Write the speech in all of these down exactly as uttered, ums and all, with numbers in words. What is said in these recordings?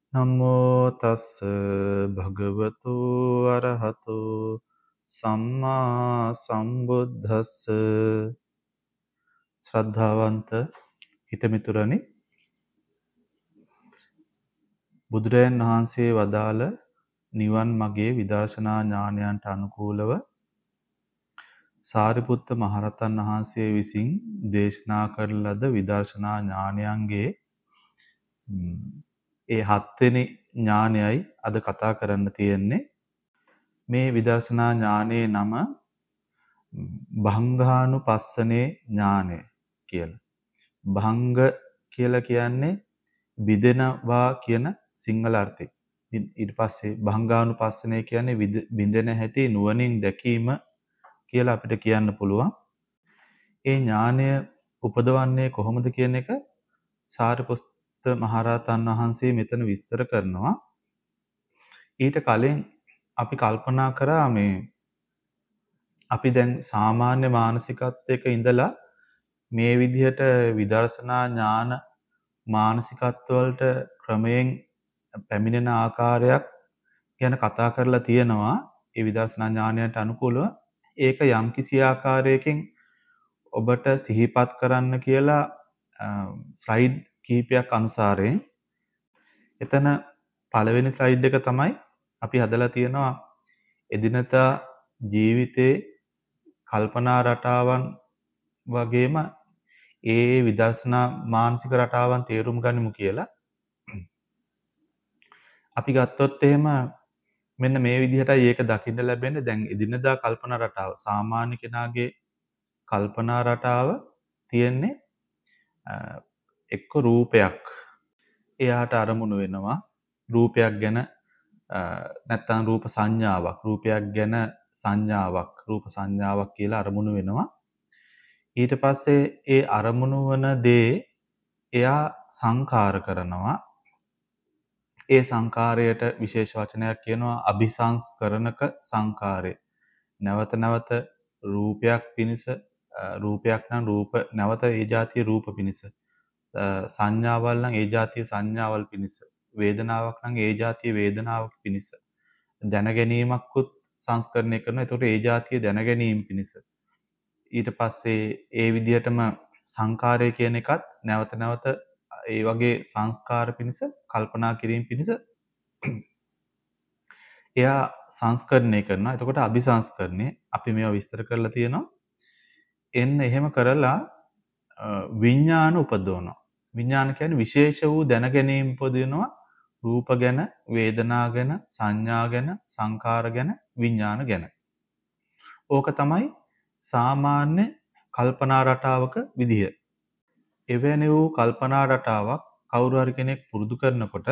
නමෝ තස් භගවතු අරහතු සම්මා සම්බුද්දස්ස. ශ්‍රද්ධාවන්ත හිතමිතුරනි, බුදුරජාණන් වහන්සේ වදාළ නිවන් මාගේ විදර්ශනා ඥානයන්ට අනුකූලව සාරිපුත්ත මහරහතන් වහන්සේ විසින් දේශනා කරන ලද විදර්ශනා ඥානයන්ගේ ඒ හත්වෙනි ඥානයයි අද කතා කරන්න තියෙන්නේ. මේ විදර්ශනා ඥානයේ නම භංගානුපස්සනේ ඥානය කියලා. භංග කියලා කියන්නේ බිඳෙනවා කියන සිංහල අර්ථය. ඊට පස්සේ භංගානුපස්සනේ කියන්නේ බිඳෙන හැටි නුවණින් දැකීම කියලා අපිට කියන්න පුළුවන්. ඒ ඥානය උපදවන්නේ කොහොමද කියන එක සාරිපුත්ත මහරහතන් වහන්සේ මෙතන විස්තර කරනවා. ඊට කලින් අපි කල්පනා කරා මේ අපි දැන් සාමාන්‍ය මානසිකත්වයක ඉඳලා මේ විදිහට විදර්ශනා ඥාන මානසිකත්වවලට ක්‍රමයෙන් පැමිණෙන ආකාරයක් ගැන කතා කරලා තියෙනවා. ඒ විදර්ශනා ඥානයට අනුකූලව ඒක යම්කිසි ආකාරයකින් ඔබට සිහිපත් කරන්න කියලා ස්ලයිඩ් කීපයක් අනුසාරයෙන් එතන පළවෙනි ස්ලයිඩ් එක තමයි අපි හදලා තියෙනවා එදිනදා ජීවිතේ කල්පනා රටාවන් වගේම ඒ විදර්ශනා මානසික රටාවන් තේරුම් ගනිමු කියලා. අපි ගත්තොත් එහෙම මෙන්න මේ විදිහටයි ඒක දකින්න ලැබෙන්නේ. දැන් එදිනදා කල්පනා රටාව සාමාන්‍ය කෙනාගේ කල්පනා රටාව තියෙන්නේ එක්ක රූපයක් එයාට අරමුණු වෙනවා. රූපයක් ගැන නැත්තම් රූප සංඥාවක් රූපයක් ගැන සංඥාවක් රූප සංඥාවක් කියලා අරමුණු වෙනවා. ඊට පස්සේ ඒ අරමුණු වන දේ එයා සංකාර කරනවා. ඒ සංකාරයට විශේෂ වචනයක් කියනවා අபிසංස්කරණක සංකාරය. නැවත නැවත රූපයක් පිනිස රූපයක් නම් රූප නැවත ඒ જાතිය රූප පිනිස සංඥාවල් නම් ඒ જાතිය සංඥාවල් පිනිස වේදනාවක් නම් ඒ જાතිය වේදනාවක් පිනිස දැන ගැනීමක්කුත් සංස්කරණය කරනවා. ඒතකොට ඒ જાතිය දැන ගැනීම පිනිස ඊට පස්සේ ඒ විදිහටම සංකාරය කියන එකත් නැවත නැවත ඒ වගේ සංස්කාර පිනිස කල්පනා කිරීම පිනිස එයා සංස්කරණය කරනවා. එතකොට අபிසංස්කරණය අපි මේවා විස්තර කරලා තියෙනවා. එන්න එහෙම කරලා විඥාන උපදවනවා. විඥාන කියන්නේ විශේෂ වූ දැන ගැනීම උපදිනවා. රූප ගැන, වේදනා ගැන, සංඥා ගැන, සංකාර ගැන, විඥාන ගැන. ඕක තමයි සාමාන්‍ය කල්පනා රටාවක විදිහ. එවැනි වූ කල්පනා රටාවක් කවුරු හරි කෙනෙක් පුරුදු කරනකොට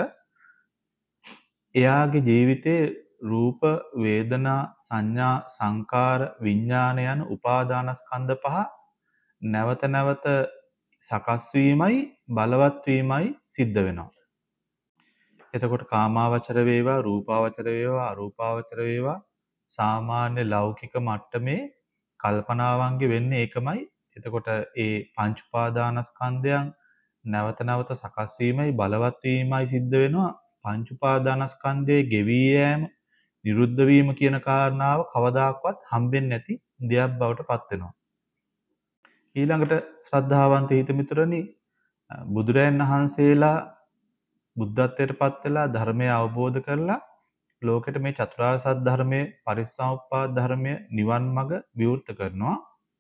එයාගේ ජීවිතේ රූප, වේදනා, සංඥා, සංකාර, විඥාන යන උපාදානස්කන්ධ පහ නැවත නැවත සකස් වීමයි බලවත් වීමයි සිද්ධ වෙනවා. එතකොට කාමාවචර වේවා, රූපාවචර වේවා, අරූපාවචර වේවා සාමාන්‍ය ලෞකික මට්ටමේ කල්පනාවන්ගේ වෙන්නේ ඒකමයි. එතකොට ඒ පංච උපාදානස්කන්ධයන් නැවත නැවත සකස් වීමයි බලවත් වීමයි සිද්ධ වෙනවා. පංච උපාදානස්කන්ධයේ ගෙවී යෑම, නිරුද්ධ වීම කියන කාරණාව කවදාක්වත් හම්බෙන්නේ නැති දෙයක් බවට පත් වෙනවා. ඊළඟට ශ්‍රද්ධාවන්ත හිතමිතුරනි, බුදුරයන් වහන්සේලා බුද්ධත්වයට පත් වෙලා ධර්මය අවබෝධ කරලා ලෝකෙට මේ චතුරාර්ය සත්‍ය ධර්මයේ පරිසම්පාද ධර්මය නිවන් මඟ විවෘත කරනවා.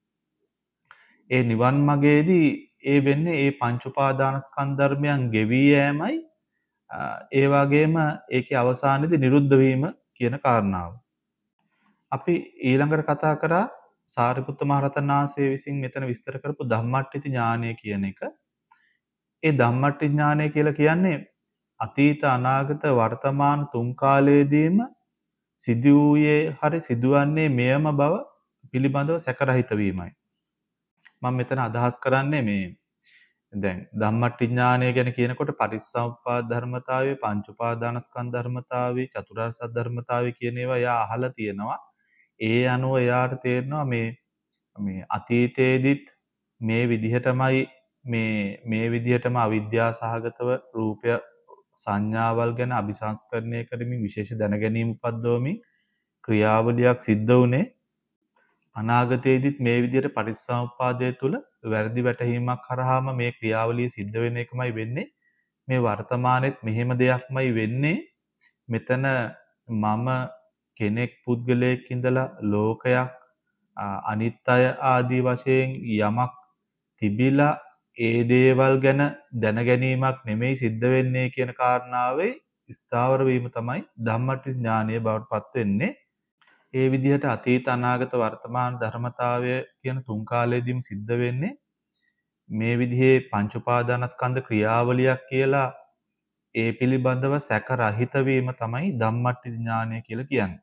ඒ නිවන් මගේදී ඒ වෙන්නේ ඒ පංච උපාදානස්කන්ධ ධර්මයන් ගෙවී යෑමයි ඒ වගේම ඒකේ අවසානයේදී නිරුද්ධ වීම කියන කාරණාව. අපි ඊළඟට කතා කරා සාරිපුත්ත මහරහතන් වහන්සේ විසින් මෙතන විස්තර කරපු ධම්මට්ඨිති ඥානය කියන එක. ඒ ධම්මට්ඨි ඥානය කියලා කියන්නේ අතීත අනාගත වර්තමාන තුන් කාලයේදීම සිදු වූයේ හරි සිදුවන්නේ මෙයම බව පිළිබඳව සැකරහිත වීමයි. මම මෙතන අදහස් කරන්නේ මේ දැන් ධම්මට්ඨි ඥානය ගැන කියනකොට පටිච්චසමුප්පාද ධර්මතාවය, පංච උපාදානස්කන්ධ ධර්මතාවය, චතුරාර්ය සත්‍ය ධර්මතාවය කියන ඒවා එයා අහලා තියෙනවා. ඒ අනුව එයාට තේරෙනවා මේ මේ අතීතයේදීත් මේ විදිහටමයි මේ මේ විදිහටම අවිද්‍යාව සහගතව රූපය සංඥාවල් ගැන අபிසංස්කරණය කරමින් විශේෂ දැනගැනීම් උපද්දවමින් ක්‍රියාවලියක් සිද්ධ වුණේ අනාගතයේදීත් මේ විදිහට පටිච්චසමුප්පාදය තුළ වැරදි වැටහීමක් කරාම මේ ක්‍රියාවලිය සිද්ධ වෙන එකමයි වෙන්නේ. මේ වර්තමානෙත් මෙහෙම දෙයක්මයි වෙන්නේ. මෙතන මම කෙනෙක් පුද්ගලයෙක් ඉඳලා ලෝකයක් අනිත් අය ආදී වශයෙන් යමක් තිබිලා ඒ දේවල් ගැන දැනගැනීමක් නෙමෙයි සිද්ධ වෙන්නේ කියන කාරණාවේ ස්ථාවර වීම තමයි ධම්මටි ඥානීය බවට පත් වෙන්නේ. ඒ විදිහට අතීත අනාගත වර්තමාන ධර්මතාවය කියන තුන් කාලෙදීම සිද්ධ වෙන්නේ මේ විදිහේ පංච උපාදානස්කන්ධ ක්‍රියාවලියක් කියලා ඒ පිළිබඳව සැක රහිත වීම තමයි ධම්මට්ටි ඥානය කියලා කියන්නේ.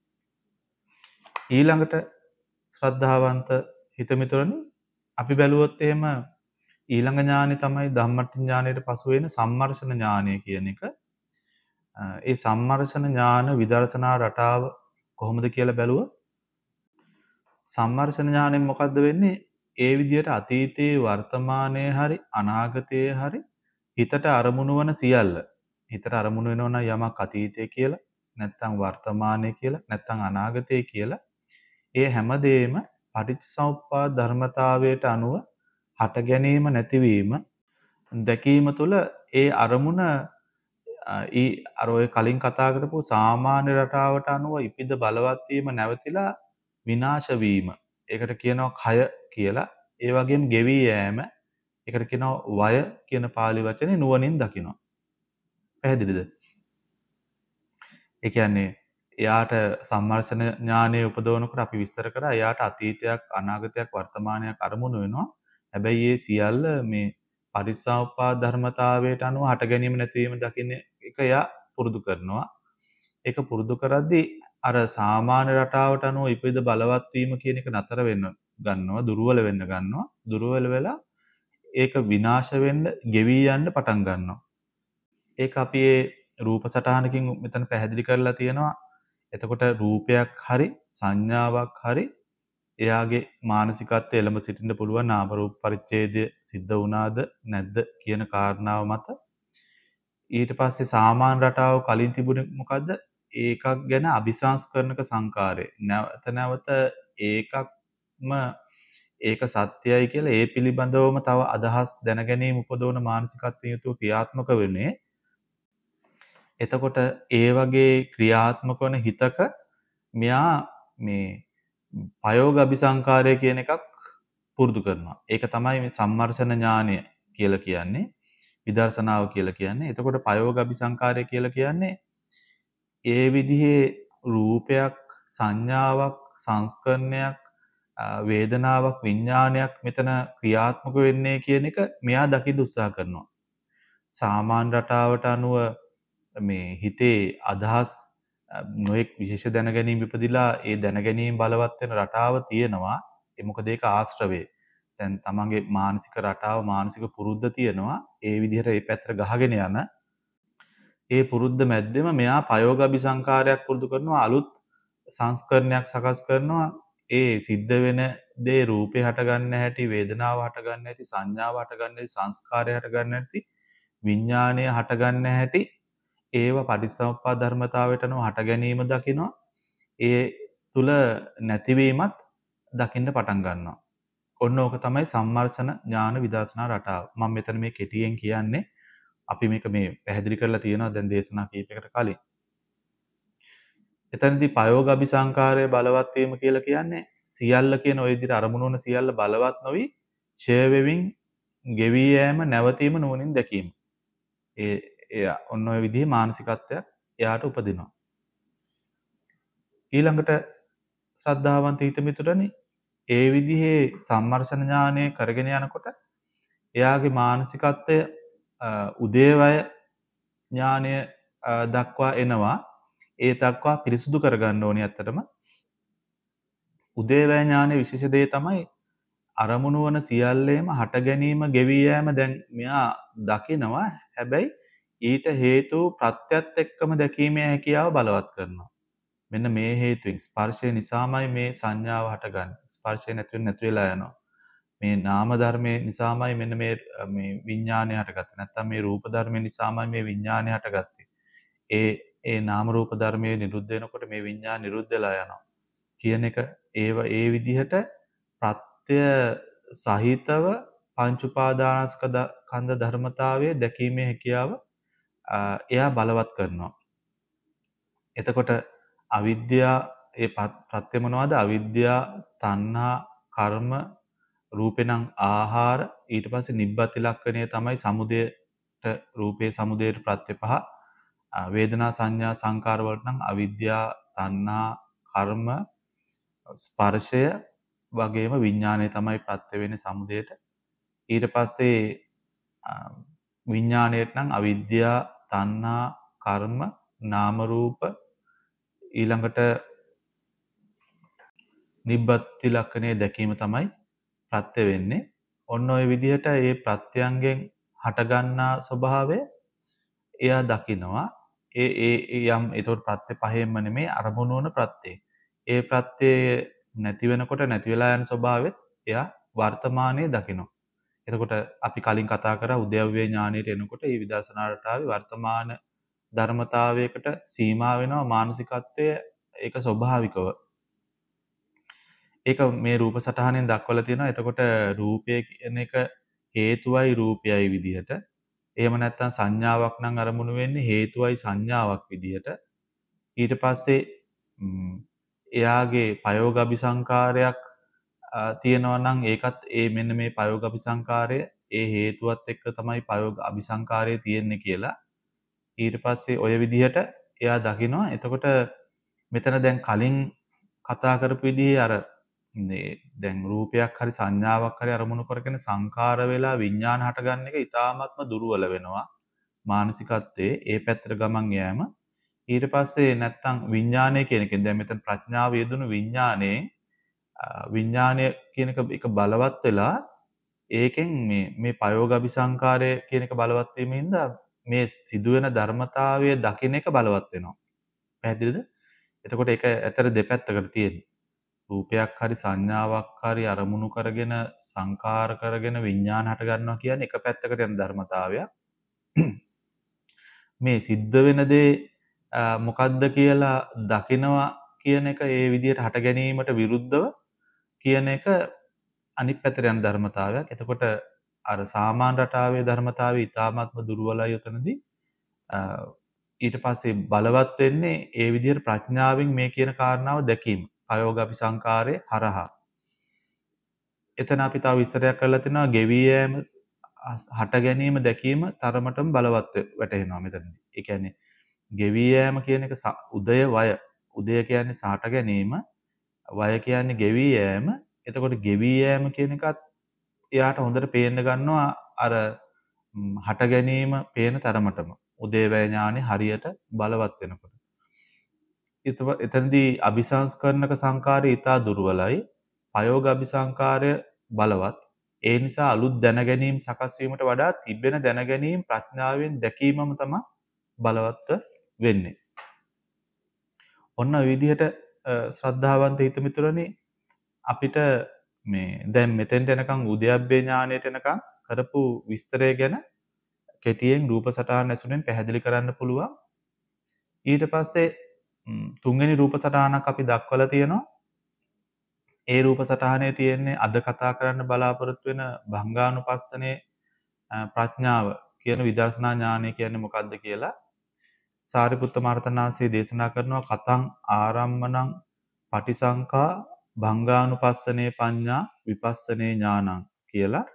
ඊළඟට ශ්‍රද්ධාවන්ත හිතමිතුරනි අපි බැලුවොත් එහෙම ඊළඟ ඥානෙ තමයි ධම්මට්ටි ඥානයට පසු වෙන සම්මර්ෂණ ඥානය කියන එක. ඒ සම්මර්ෂණ ඥාන විදර්ශනා රටාව කොහොමද කියලා බැලුවොත් සම්මර්ෂණ ඥාණයෙන් මොකද්ද වෙන්නේ? ඒ විදිහට අතීතයේ වර්තමානයේ හරි අනාගතයේ හරි හිතට අරමුණු වන සියල්ල. හිතට අරමුණු වෙනවා නම් යමක් අතීතය කියලා, නැත්නම් වර්තමානය කියලා, නැත්නම් අනාගතය කියලා. ඒ හැමදේම පටිච්චසමුප්පාද ධර්මතාවයට අනුව හට ගැනීම නැතිවීම දැකීම තුළ ඒ අරමුණ ඊ අර ඔය කලින් කතා කරපු සාමාන්‍ය රටාවට අනුව ඉපිද බලවත් වීම නැවතිලා විනාශ වීම. ඒකට කියනවා කය කියලා. ඒ වගේම ගෙවි යෑම. ඒකට කියනවා වය කියන පාලි වචනේ නුවණින් දකිනවා. පැහැදිලිද? ඒ කියන්නේ එයාට සම්මර්ෂණ ඥානය උපදවනකොට අපි විස්තර කරා එයාට අතීතයක් අනාගතයක් වර්තමානයක් අරමුණු වෙනවා. හැබැයි ඒ සියල්ල මේ පරිසම්පාද ධර්මතාවයට අනුව හට ගැනීම නැතිවීම දකින්න එක එයා පුරුදු කරනවා. ඒක පුරුදු කරද්දී අර සාමාන්‍ය රටාවට අනුව ඉපිද බලවත් වීම කියන එක නතර වෙන්න ගන්නවා, දුර්වල වෙන්න ගන්නවා. දුර්වල වෙලා ඒක විනාශ වෙන්න, ගෙවි යන්න පටන් ගන්නවා. ඒක අපි ඒ රූප සටහනකින් මෙතන පැහැදිලි කරලා තියෙනවා. එතකොට රූපයක් හරි සංඥාවක් හරි එයාගේ මානසිකත්වයේ එළඹ සිටින්න පුළුවන් නාම රූප පරිච්ඡේදය සිද්ධ වුණාද නැද්ද කියන කාරණාව මත ඊට පස්සේ සාමාන්‍ය රටාව කලින් තිබුණේ මොකද්ද? ඒකක් ගැන අபிසංස්කරණක සංකාරය. නැවත නැවත ඒකක්ම ඒක සත්‍යයි කියලා ඒ පිළිබඳවම තව අදහස් දැනගැනීම උපදවන මානසිකත්වයෙන් යුතුව ක්‍රියාත්මක වෙන්නේ. එතකොට ඒ වගේ ක්‍රියාත්මක වන හිතක මෙයා මේ පයෝග අபிසංකාරය කියන එකක් පුරුදු කරනවා. ඒක තමයි මේ සම්මර්ෂණ ඥානය කියලා කියන්නේ. විදර්ශනාව කියලා කියන්නේ. එතකොට පයෝග අபிසංකාරය කියලා කියන්නේ ඒ විදිහේ රූපයක්, සංඥාවක්, සංස්කරණයක්, වේදනාවක්, විඥානයක් මෙතන ක්‍රියාත්මක වෙන්නේ කියන එක මෙයා දකින්න උත්සාහ කරනවා. සාමාන්‍ය රටාවට අනුව මේ හිතේ අදහස් නොඑක් විශේෂ දැනගැනීම් ඉපදිලා ඒ දැනගැනීම් බලවත් වෙන රටාව තියෙනවා. ඒ මොකද ඒක ආශ්‍රවේ. දැන් තමන්ගේ මානසික රටාව මානසික පුරුද්ද තියෙනවා. ඒ විදිහට ඒ පැත්තට ගහගෙන යන ඒ පුරුද්ද මැද්දෙම මෙයා පයෝගාභිසංකාරයක් පුරුදු කරනවා. අලුත් සංස්කරණයක් සකස් කරනවා. ඒ සිද්ධ වෙන දේ රූපේ හටගන්න හැටි, වේදනාව හටගන්න හැටි, සංඥාව හටගන්න හැටි, සංස්කාරය හටගන්න හැටි, විඥාණය හටගන්න හැටි ඒව පටිච්චසමුප්පාද ධර්මතාවයට අනුව හට ගැනීම දකිනවා. ඒ තුල නැතිවීමත් දකින්න පටන් ගන්නවා. ඔන්න ඕක තමයි සම්මර්ෂණ ඥාන විදර්ශනා රටාව. මම මෙතන මේ කෙටියෙන් කියන්නේ අපි මේක මේ පැහැදිලි කරලා තියෙනවා දැන් දේශනා කීපයකට කලින්. එතනදී පයෝග අபிසංකාරය බලවත් වීම කියලා කියන්නේ සියල්ල කියන ওই විදිහට අරමුණු වන සියල්ල බලවත් නොවි ඡය වෙමින් ගෙවි යෑම නැවතීම නුවණින් දැකීම. ඒ එයා ඔන්න ඔය විදිහේ මානසිකත්වයක් එයාට උපදිනවා. ඊළඟට ශ්‍රද්ධාවන්ත හිතමිතුරනි ඒ විදිහේ සම්මර්ෂණ ඥානය කරගෙන යනකොට එයාගේ මානසිකත්වය උදේවය ඥානය දක්වා එනවා. ඒ දක්වා පිරිසුදු කරගන්න ඕනේ ඇත්තටම. උදේවය ඥානයේ විශේෂ දේ තමයි අරමුණු වන සියල්ලේම හට ගැනීම ගෙවි යෑම දැන් මෙයා දකිනවා. හැබැයි ඊට හේතු ප්‍රත්‍යත් එක්කම දැකීමේ හැකියාව බලවත් කරනවා. මෙන්න මේ හේතුවෙන් ස්පර්ශය නිසාමයි මේ සංඥාව හටගන්නේ. ස්පර්ශය නැති වෙන නැති වෙලා යනවා. මේ නාම ධර්මයේ නිසාමයි මෙන්න මේ මේ විඥානය හටගත්තේ. නැත්තම් මේ රූප ධර්මයේ නිසාමයි මේ විඥානය හටගත්තේ. ඒ ඒ නාම රූප ධර්මයේ නිරුද්ධ වෙනකොට මේ විඥාන නිරුද්ධ වෙලා යනවා. කියන එක ඒව ඒ විදිහට ප්‍රත්‍ය සහිතව පංච උපාදානස්කද කන්ද ධර්මතාවයේ දැකීමේ හැකියාව අ, එයා බලවත් කරනවා. එතකොට අවිද්‍යා ඒ ප- ප්‍රත්‍ය මොනවද? අවිද්‍යා, තණ්හා, කර්ම, රූපේනම් ආහාර, ඊට පස්සේ නිබ්බති ලක්ෂණය තමයි සමුදයට රූපේ සමුදයට ප්‍රත්‍ය පහ. අ, වේදනා සංඥා සංකාර වලට නම් අවිද්‍යා, තණ්හා, කර්ම, ස්පර්ශය වගේම විඥානය තමයි ප්‍රත්‍ය වෙන්නේ සමුදයට. ඊට පස්සේ අ, විඥාණයට නම් අවිද්‍යා, තණ්හා, කර්ම, නාම රූප, ඊළඟට නිබ්බති ලක්ෂණයේ දැකීම තමයි ප්‍රත්‍ය වෙන්නේ. ඔන්න ඔය විදිහට මේ ප්‍රත්‍යයන්ගෙන් හටගන්නා ස්වභාවය එයා දකිනවා. ඒ ඒ ඒ යම් ඒතකොට ප්‍රත්‍ය පහෙන්ම නෙමේ අරමුණු වන ප්‍රත්‍යය. ඒ ප්‍රත්‍යය නැති වෙනකොට නැති වෙලා යන ස්වභාවෙත් එයා වර්තමානයේ දකිනවා. එතකොට අපි කලින් කතා කරා උද්‍යව්‍ය ඥානයට එනකොට මේ විදර්ශනා රටාවේ වර්තමාන ධර්මතාවයකට සීමා වෙනවා මානසිකත්වය ඒක ස්වභාවිකව. ඒක මේ රූප සටහනෙන් දක්වලා තියෙනවා. එතකොට රූපය කියන එක හේතුවයි රූපයයි විදිහට. එහෙම නැත්නම් සංඥාවක් නම් අරමුණු වෙන්නේ හේතුවයි සංඥාවක් විදිහට. ඊට පස්සේ ම්, එයාගේ පයෝගාභිසංකාරයක් අ, තියෙනවා නම් ඒකත් ඒ මෙන්න මේ පයෝගාභිසංකාරය ඒ හේතුවත් එක්ක තමයි පයෝග අபிසංකාරය තියෙන්නේ කියලා. ඊට පස්සේ ඔය විදිහට එයා දකිනවා. එතකොට මෙතන දැන් කලින් කතා කරපු විදිහේ අර මේ දැන් රූපයක් හරි සංඥාවක් හරි අරමුණු කරගෙන සංකාර වෙලා විඥාන හටගන්න එක ඉතාමත්ම දුර්වල වෙනවා. මානසිකත්වයේ ඒ පැත්තට ගමන් යෑම. ඊට පස්සේ නැත්තම් විඥානය කියන එකෙන් දැන් මෙතන ප්‍රඥාව යෙදුණු විඥානයේ අ, විඥානය කියන එක එක බලවත් වෙලා ඒකෙන් මේ මේ පයෝගාභිසංකාරය කියන එක බලවත් වීමෙන්ද මේ සිදුවෙන ධර්මතාවය දකින්න එක බලවත් වෙනවා. පැහැදිලිද? එතකොට ඒක ඇතර දෙපැත්තකට තියෙනවා. රූපයක් හරි සංඥාවක් හරි අරමුණු කරගෙන සංකාර කරගෙන විඥාන හට ගන්නවා කියන්නේ එක පැත්තකට යන ධර්මතාවයක්. මේ සිද්ධ වෙන දේ අ, මොකද්ද කියලා දකිනවා කියන එක ඒ විදිහට හට ගැනීමට විරුද්ධව කියන එක අනිත් පැත්තට යන ධර්මතාවයක්. එතකොට අර සාමාන්‍ය රටාවේ ධර්මතාවය ඉතාමත්ම දුර්වලයි උතනදී. අ, ඊට පස්සේ බලවත් වෙන්නේ ඒ විදිහට ප්‍රඥාවෙන් මේ කියන කාරණාව දැකීම. අයෝගාපි සංකාරයේ හරහා. එතන අපි තව විස්තරයක් කරලා තිනවා ගෙවි යෑම හට ගැනීම දැකීම තරමටම බලවත් වැටහෙනවා මෙතනදී. ඒ කියන්නේ ගෙවි යෑම කියන එක උදය වය. උදය කියන්නේ සහට ගැනීම, වය කියන්නේ ගෙවි යෑම. එතකොට ගෙවි යෑම කියන එකත් එයාට හොඳට පේන්න ගන්නවා අර හට ගැනීම පේන තරමටම. උදේවැය ඥානෙ හරියට බලවත් වෙනකොට. එතනදී අபிසංස්කරණක සංකාරය ඊටා දුර්වලයි. පයෝග අபிසංකාරය බලවත්. ඒ නිසා අලුත් දැනගැනීම් සකස් වීමට වඩා තිබෙන දැනගැනීම් ප්‍රඥාවෙන් දැකීමම තමයි බලවත් වෙන්නේ. ඔන්න ඔය විදිහට ශ්‍රද්ධාවන්ත හිතමිතුරනි අපිට මේ දැන් මෙතෙන්ට එනකන් උද්‍යප්පේ ඥානයට එනකන් කරපු විස්තරය ගැන කෙටියෙන් රූප සටහන් ඇසුරෙන් පැහැදිලි කරන්න පුළුවන්. ඊට පස්සේ තුන්වෙනි රූප සටහනක් අපි දක්වලා තියෙනවා. ඒ රූප සටහනේ තියෙන්නේ අද කතා කරන්න බලාපොරොත්තු වෙන භංගානුපස්සනේ ප්‍රඥාව කියන විදර්ශනා ඥානය කියන්නේ මොකක්ද කියලා සාරිපුත්ත මහරතනාංශයේ දේශනා කරනවා කතං ආරම්මණං පටිසංකා භංගානුපස්සනේ පඤ්ඤා විපස්සනේ ඥානං කියලා.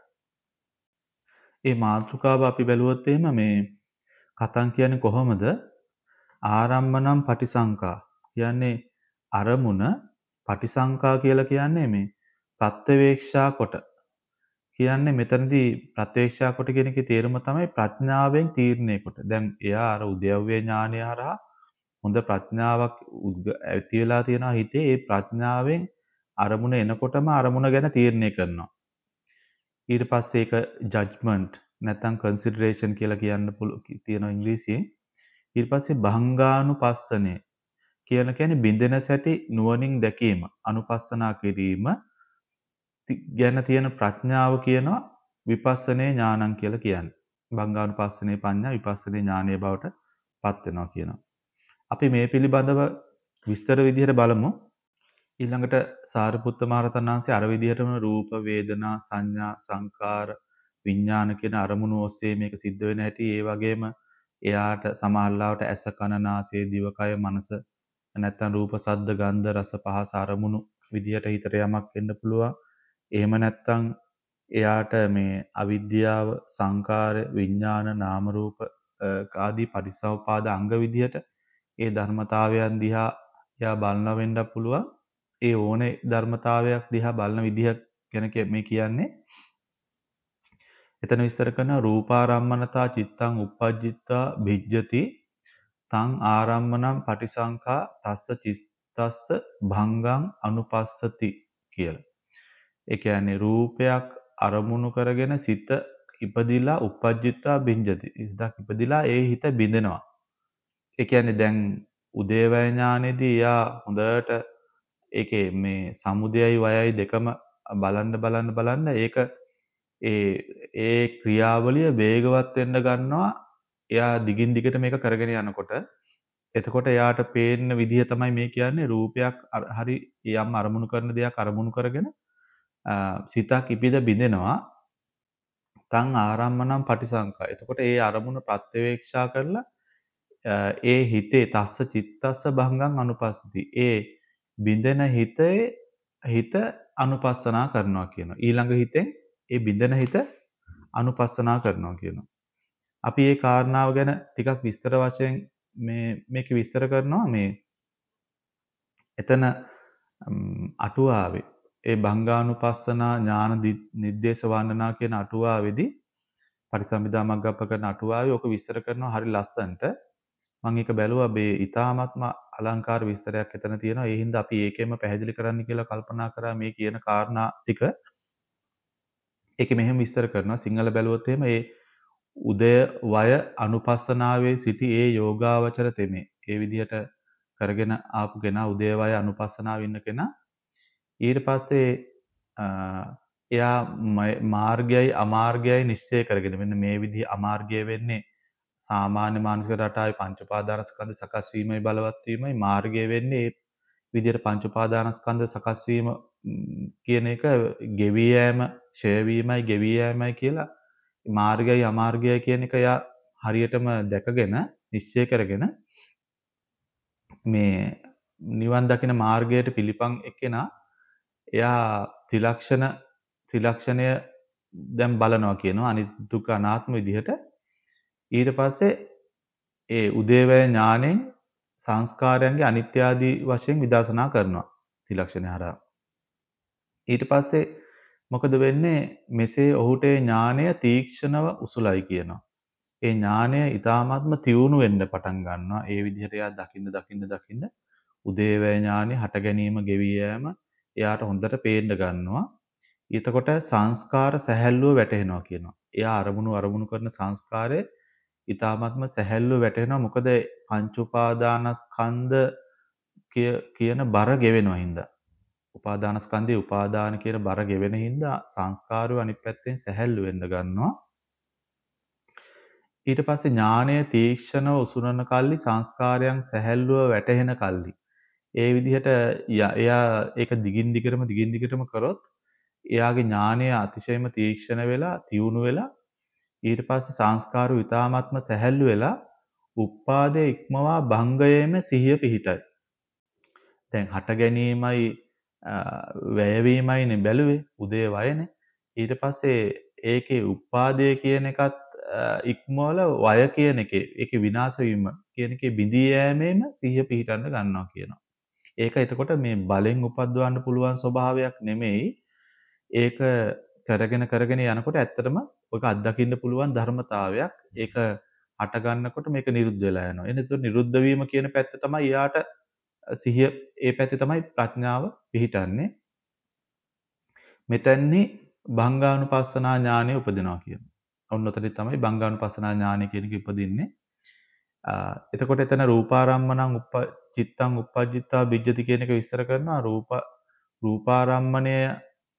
මේ මාතෘකාව අපි බැලුවොත් එහෙම මේ කතං කියන්නේ කොහොමද? ආරම්මණං පටිසංකා කියන්නේ අරමුණ පටිසංකා කියලා කියන්නේ මේ ප්‍රත්‍යවේක්ෂා කොට කියන්නේ මෙතනදී ප්‍රත්‍යවේක්ෂා කොට කියන එකේ තේරුම තමයි ප්‍රඥාවෙන් තීරණය කොට. දැන් එයා අර උද්‍යව්‍ය ඥානය හරහා හොඳ ප්‍රඥාවක් ඇති වෙලා තියෙනවා හිතේ. ඒ ප්‍රඥාවෙන් අරමුණ එනකොටම අරමුණ ගැන තීරණය කරනවා. ඊට පස්සේ ඒක ජජ්මන්ට් නැත්නම් කන්සිඩරේෂන් කියලා කියන්න පුළුවන් තියෙනවා ඉංග්‍රීසියෙන්. ඊට පස්සේ භංගානුපස්සනේ කියන කියන්නේ බින්දෙන සැටි නුවණින් දැකීම, අනුපස්සනා කිරීම. ගැන තියෙන ප්‍රඥාව කියනවා විපස්සනේ ඥානං කියලා කියන්නේ. භංගානුපස්සනේ පඤ්ඤා විපස්සනේ ඥානීය බවට පත් වෙනවා කියනවා. අපි මේ පිළිබඳව විස්තර විදිහට බලමු. ඊළඟට සාරිපුත්ත මහරහතන් වහන්සේ අර විදිහටම රූප, වේදනා, සංඥා, සංකාර, විඥාන කියන අරමුණු ඔස්සේ මේක සිද්ධ වෙන හැටි, ඒ වගේම එයාට සමහරවිට ඇස, කන, නාසය, දිවකය, මනස නැත්නම් රූප, සද්ද, ගන්ධ, රස, පහස අරමුණු විදිහට හිතට යමක් වෙන්න පුළුවන්. එහෙම නැත්නම් එයාට මේ අවිද්‍යාව, සංකාර, විඥාන, නාම රූප ආදී පටිච්චසමුපාද අංග විදිහට ඒ ධර්මතාවයන් දිහා එයා බලන වෙන්න පුළුවන්. ඒ ඕනේ ධර්මතාවයක් දිහා බලන විදිහ ගැන මේ කියන්නේ. එතන විස්තර කරන රූපාරම්මනතා චිත්තං uppajjitta භිජ්ජති තං ආරම්මනම් පටිසංඛා තස්ස චිත්තස්ස භංගං අනුපස්සති කියලා. ඒ කියන්නේ රූපයක් අරමුණු කරගෙන සිත ඉපදිලා uppajjitta භිජ්ජති. සිතක් ඉපදිලා ඒ හිත බිඳෙනවා. ඒ කියන්නේ දැන් උදේවය ඥානෙදී යා හොඳට ඒකේ මේ සමුදයයි වයයි දෙකම බලන්න බලන්න බලන්න ඒක ඒ ඒ ක්‍රියාවලිය වේගවත් වෙන්න ගන්නවා. එයා දිගින් දිගට මේක කරගෙන යනකොට එතකොට එයාට පේන්න විදිහ තමයි මේ කියන්නේ රූපයක් හරි යම් අරමුණු කරන දෙයක් අරමුණු කරගෙන සිතක් ඉපිද බිඳෙනවා. තං ආරම්මනම් පටිසංකා. එතකොට ඒ අරමුණ ප්‍රත්‍යවේක්ෂා කරලා ඒ හිතේ තස්ස චිත්තස්ස භංගං අනුපස්සති. ඒ බිඳෙන හිතේ හිත අනුපස්සනා කරනවා කියනවා. ඊළඟ හිතෙන් ඒ බිඳෙන හිත අනුපස්සනා කරනවා කියනවා. අපි මේ කාරණාව ගැන ටිකක් විස්තර වශයෙන් මේ මේක විස්තර කරනවා මේ එතන අටුවාවේ ඒ භංගානුපස්සනා ඥාන නිද්දේශ වන්දනා කියන අටුවාවේදී පරිසම්පදා මග්ගප්ප කරන අටුවාවේ ඔක විස්තර කරනවා හරි ලස්සනට. මම ඒක බැලුවා මේ ඊ타ත්ම අලංකාර විස්තරයක් එතන තියෙනවා. ඒ හින්දා අපි ඒකෙම පැහැදිලි කරන්න කියලා කල්පනා කරා මේ කියන කාරණා ටික. ඒක මෙහෙම විස්තර කරනවා සිංහල බැලුවොත් එහෙම ඒ උදය වය අනුපස්සනාවේ සිටි ඒ යෝගාවචර තෙමේ. ඒ විදිහට කරගෙන ආපු කෙනා උදය වය අනුපස්සනාව ඉන්න කෙනා ඊට පස්සේ එයා මාර්ගයයි අමාර්ගයයි නිශ්චය කරගෙන මෙන්න මේ විදිහ අමාර්ගය වෙන්නේ සාමාන්‍ය මානසික රටාවේ පංච උපාදානස්කන්ධ සකස් වීමයි බලවත් වීමයි මාර්ගය වෙන්නේ ඒ විදිහට පංච උපාදානස්කන්ධ සකස් වීම කියන එක ගෙවි යෑම ඡය වීමයි ගෙවි යෑමයි කියලා මාර්ගයයි අමාර්ගයයි කියන එක යා හරියටම දැකගෙන නිශ්චය කරගෙන මේ නිවන් දකින මාර්ගයට පිළිපන් එක්කෙනා එයා ත්‍රිලක්ෂණ ත්‍රිලක්ෂණය දැන් බලනවා කියනවා අනිත්‍ය දුක්ඛ අනාත්ම විදිහට. ඊට පස්සේ ඒ උදේවැය ඥාණයෙන් සංස්කාරයන්ගේ අනිත්‍ය ආදී වශයෙන් විදර්ශනා කරනවා ත්‍රිලක්ෂණය හරහා. ඊට පස්සේ මොකද වෙන්නේ මෙසේ ඔහුට ඥානය තීක්ෂණව උසුලයි කියනවා. ඒ ඥානය ඊ타මාත්ම තියුණු වෙන්න පටන් ගන්නවා. ඒ විදිහට එයා දකින්න දකින්න දකින්න උදේවැය ඥානෙ හට ගැනීම ගෙවි යෑම එයාට හොඳට පේන්න ගන්නවා. ඊතකොට සංස්කාර සැහැල්ලුව වැටෙනවා කියනවා. එයා අරමුණු අරමුණු කරන සංස්කාරයේ ඊ타මාත්ම සැහැල්ලුව වැටෙනවා. මොකද පංච උපාදානස්කන්ධ කියන බර ගෙවෙනවා හින්දා. උපාදානස්කන්ධයේ උපාදාන කියන බර ගෙවෙන හින්දා සංස්කාරය අනිත් පැත්තෙන් සැහැල්ලු වෙන්න ගන්නවා. ඊට පස්සේ ඥානය තීක්ෂණව උසුරන කල්ලි සංස්කාරයන් සැහැල්ලුව වැටහෙන කල්ලි ඒ විදිහට එයා ඒක දිගින් දිගටම දිගින් දිගටම කරොත් එයාගේ ඥානය අතිශයම තීක්ෂණ වෙලා තියුණු වෙලා ඊට පස්සේ සංස්කාරය ඊ타මාත්ම සැහැල්ලු වෙලා උපාදේ ඉක්මවා භංගයේම සිහිය පිහිටයි. දැන් හට ගැනීමයි වැයවීමයිනේ බැලුවේ උදේ වයනේ. ඊට පස්සේ ඒකේ උපාදේ කියන එකත් ඉක්මවල වය කියන එකේ ඒකේ විනාශ වීම කියන එකේ බිඳී යෑමේම සිහිය පිහිටන්න ගන්නවා කියනවා. ඒක එතකොට මේ බලෙන් උපද්දවන්න පුළුවන් ස්වභාවයක් නෙමෙයි. ඒක කරගෙන කරගෙන යනකොට ඇත්තටම ඔක අත්දකින්න පුළුවන් ධර්මතාවයක්. ඒක හට ගන්නකොට මේක නිරුද්ධ වෙලා යනවා. එහෙනම් ඒක නිරුද්ධ වීම කියන පැත්ත තමයි යාට සිහිය ඒ පැත්තේ තමයි ප්‍රඥාව පිහිටන්නේ. මෙතෙන්නි භංගානුපස්සනා ඥානය උපදිනවා කියනවා. ඔන්න ඔතනදි තමයි භංගානුපස්සනා ඥානය කියන එක උපදින්නේ. එතකොට එතන රූපාරම්මණං උප චිත්තං uppajjitta bijjati කියන එක විස්තර කරනවා. රූප රූපාරම්මණය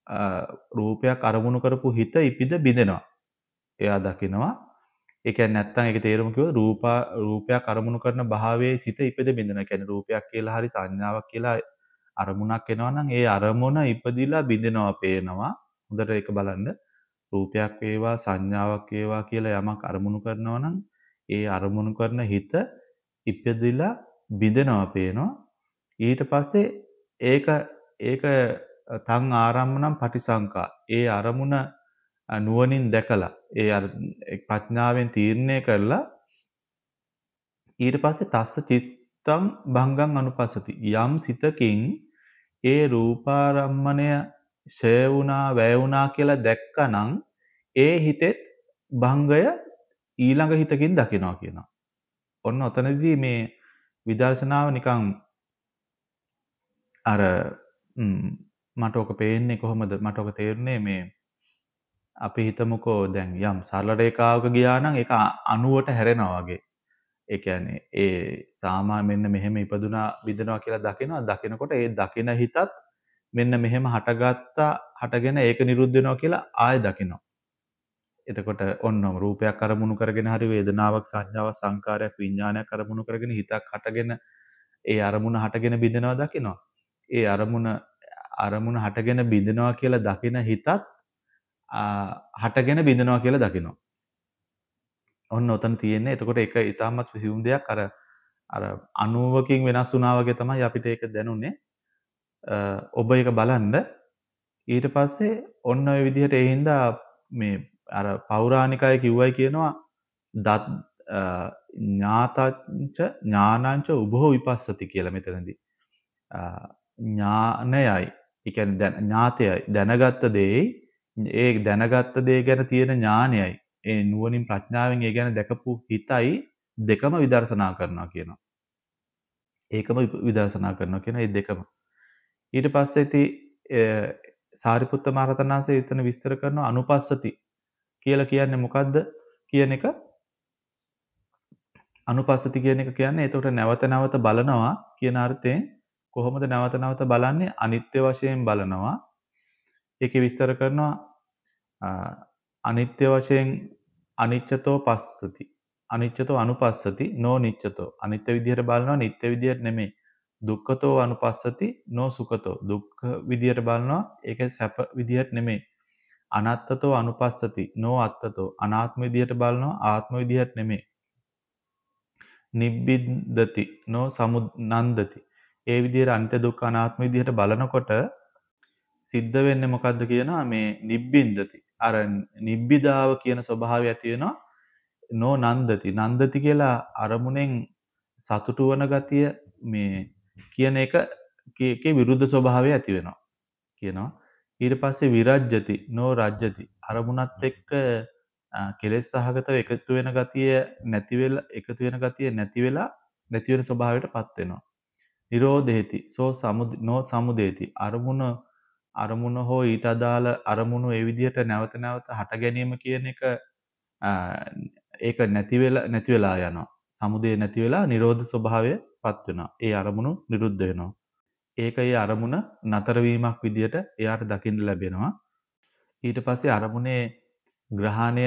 රූපයක් අරමුණු කරපු හිත ඉපිද බිඳෙනවා. එයා දකිනවා. ඒ කියන්නේ නැත්තම් ඒකේ තේරුම කිව්වොත් රූපා රූපයක් අරමුණු කරන භාවයේ සිත ඉපිද බිඳෙනවා. ඒ කියන්නේ රූපයක් කියලා හරි සංඥාවක් කියලා අරමුණක් එනවා නම් ඒ අරමුණ ඉපදිලා බිඳෙනවා පේනවා. හොඳට ඒක බලන්න. රූපයක් වේවා සංඥාවක් වේවා කියලා යමක් අරමුණු කරනවා නම් ඒ අරමුණු කරන හිත ඉපදිලා බිඳෙනවා පේනවා. ඊට පස්සේ ඒක ඒක තං ආරම්මනම් පටිසංකා. ඒ අරමුණ නුවණින් දැකලා ඒ අර ප්‍රඥාවෙන් තීරණය කරලා ඊට පස්සේ තස්ස චිත්තං භංගං අනුපස්සති. යම් සිතකින් ඒ රූපාරම්මණය ෂය වුණා වැය වුණා කියලා දැක්කනම් ඒ හිතෙත් භංගය ඊළඟ හිතකින් දකිනවා කියනවා. ඔන්න ඔතනදී මේ විදර්ශනාව නිකන් අර මට ඔක පේන්නේ කොහොමද මට ඔක තේරුනේ මේ අපි හිතමුකෝ දැන් යම් සරල රේඛාවක ගියා නම් ඒක අණුවට හැරෙනවා වගේ. ඒ කියන්නේ ඒ සාමා මෙන්න මෙහෙම ඉපදුනා විදනවා කියලා දකිනවා. දකිනකොට ඒ දකින හිතත් මෙන්න මෙහෙම හටගත්තා හටගෙන ඒක නිරුද්ධ වෙනවා කියලා ආයෙ දකිනවා. එතකොට ඔන්නම රූපයක් අරමුණු කරගෙන හරි වේදනාවක් සංඥාවක් සංකාරයක් විඥානයක් අරමුණු කරගෙන හිතක් හටගෙන ඒ අරමුණ හටගෙන බිඳෙනවා දකිනවා. ඒ අරමුණ අරමුණ හටගෙන බිඳෙනවා කියලා දකින හිතත් හටගෙන බිඳෙනවා කියලා දකිනවා. ඔන්න ඔතන තියෙන්නේ. එතකොට ඒක ඊටමත් විසියුම් දෙයක් අර අර අණුවකින් වෙනස් වුණා වගේ තමයි අපිට ඒක දැනුනේ. ඔබ ඒක බලන්න. ඊට පස්සේ ඔන්න ඔය විදිහට ඒ හින්දා මේ අර පෞරාණිකය කිව්වයි කියනවා දත් ඥාතංච ඥානංච උභෝ විපස්සති කියලා මෙතනදී. ඥානයයි, ඒ කියන්නේ දැන් ඥාතයයි දැනගත්ත දෙයයි ඒ දැනගත්ත දේ ගැන තියෙන ඥානයයි ඒ නුවණින් ප්‍රඥාවෙන් ඒ ගැන දැකපු හිතයි දෙකම විදර්ශනා කරනවා කියනවා. ඒකම විදර්ශනා කරනවා කියන මේ දෙකම. ඊට පස්සේ ඉති සාරිපුත්ත මහරහතන් වහන්සේ එතන විස්තර කරනවා අනුපස්සති කියලා කියන්නේ මොකද්ද කියන එක. අනුපස්සති කියන එක කියන්නේ එතකොට නැවත නැවත බලනවා කියන අර්ථයෙන් කොහොමද නැවත නැවත බලන්නේ? අනිත්‍ය වශයෙන් බලනවා. ඒකේ විස්තර කරනවා අනිත්‍ය වශයෙන් අනිච්චතෝ පස්සති. අනිච්චතෝ අනුපස්සති නෝ නිච්චතෝ. අනිත්‍ය විදිහට බලනවා නිත්‍ය විදිහට නෙමෙයි. දුක්ඛතෝ අනුපස්සති නෝ සුඛතෝ. දුක්ඛ විදිහට බලනවා ඒක සැප විදිහට නෙමෙයි. අනත්තතෝ අනුපස්සති නෝ අත්තතෝ. අනාත්ම විදිහට බලනවා ආත්ම විදිහට නෙමෙයි. නිබ්බින්දති නෝ සමුනන්දති. ඒ විදිහට අනිත්‍ය දුක්ඛ අනාත්ම විදිහට බලනකොට සිද්ධ වෙන්නේ මොකද්ද කියනවා මේ නිබ්බින්දති. අර නිබ්බිදාව කියන ස්වභාවය ඇති වෙනවා. නෝ නන්දති. නන්දති කියලා අරමුණෙන් සතුටු වන ගතිය මේ කියන එක කේ විරුද්ධ ස්වභාවය ඇති වෙනවා කියනවා. ඊට පස්සේ විරජ්‍යති නෝ රජ්‍යති. අරමුණත් එක්ක කෙලෙස් සහගතව එකතු වෙන ගතිය නැති වෙලා එකතු වෙන ගතිය නැති වෙලා නැති වෙන ස්වභාවයටපත් වෙනවා. නිරෝධේති සෝ සමුද නෝ සමුදේති. අරමුණ අරමුණ හෝ ඊට අදාළ අරමුණු ඒ විදිහට නැවත නැවත හට ගැනීම කියන එක ඒක නැති වෙලා නැති වෙලා යනවා. සමුදේ නැති වෙලා නිරෝධ ස්වභාවයපත් වෙනවා. ඒ අරමුණු නිරුද්ධ වෙනවා. ඒක ඒ අරමුණ නතර වීමක් විදිහට එයාට දකින්න ලැබෙනවා. ඊට පස්සේ අරමුණේ ග්‍රහණය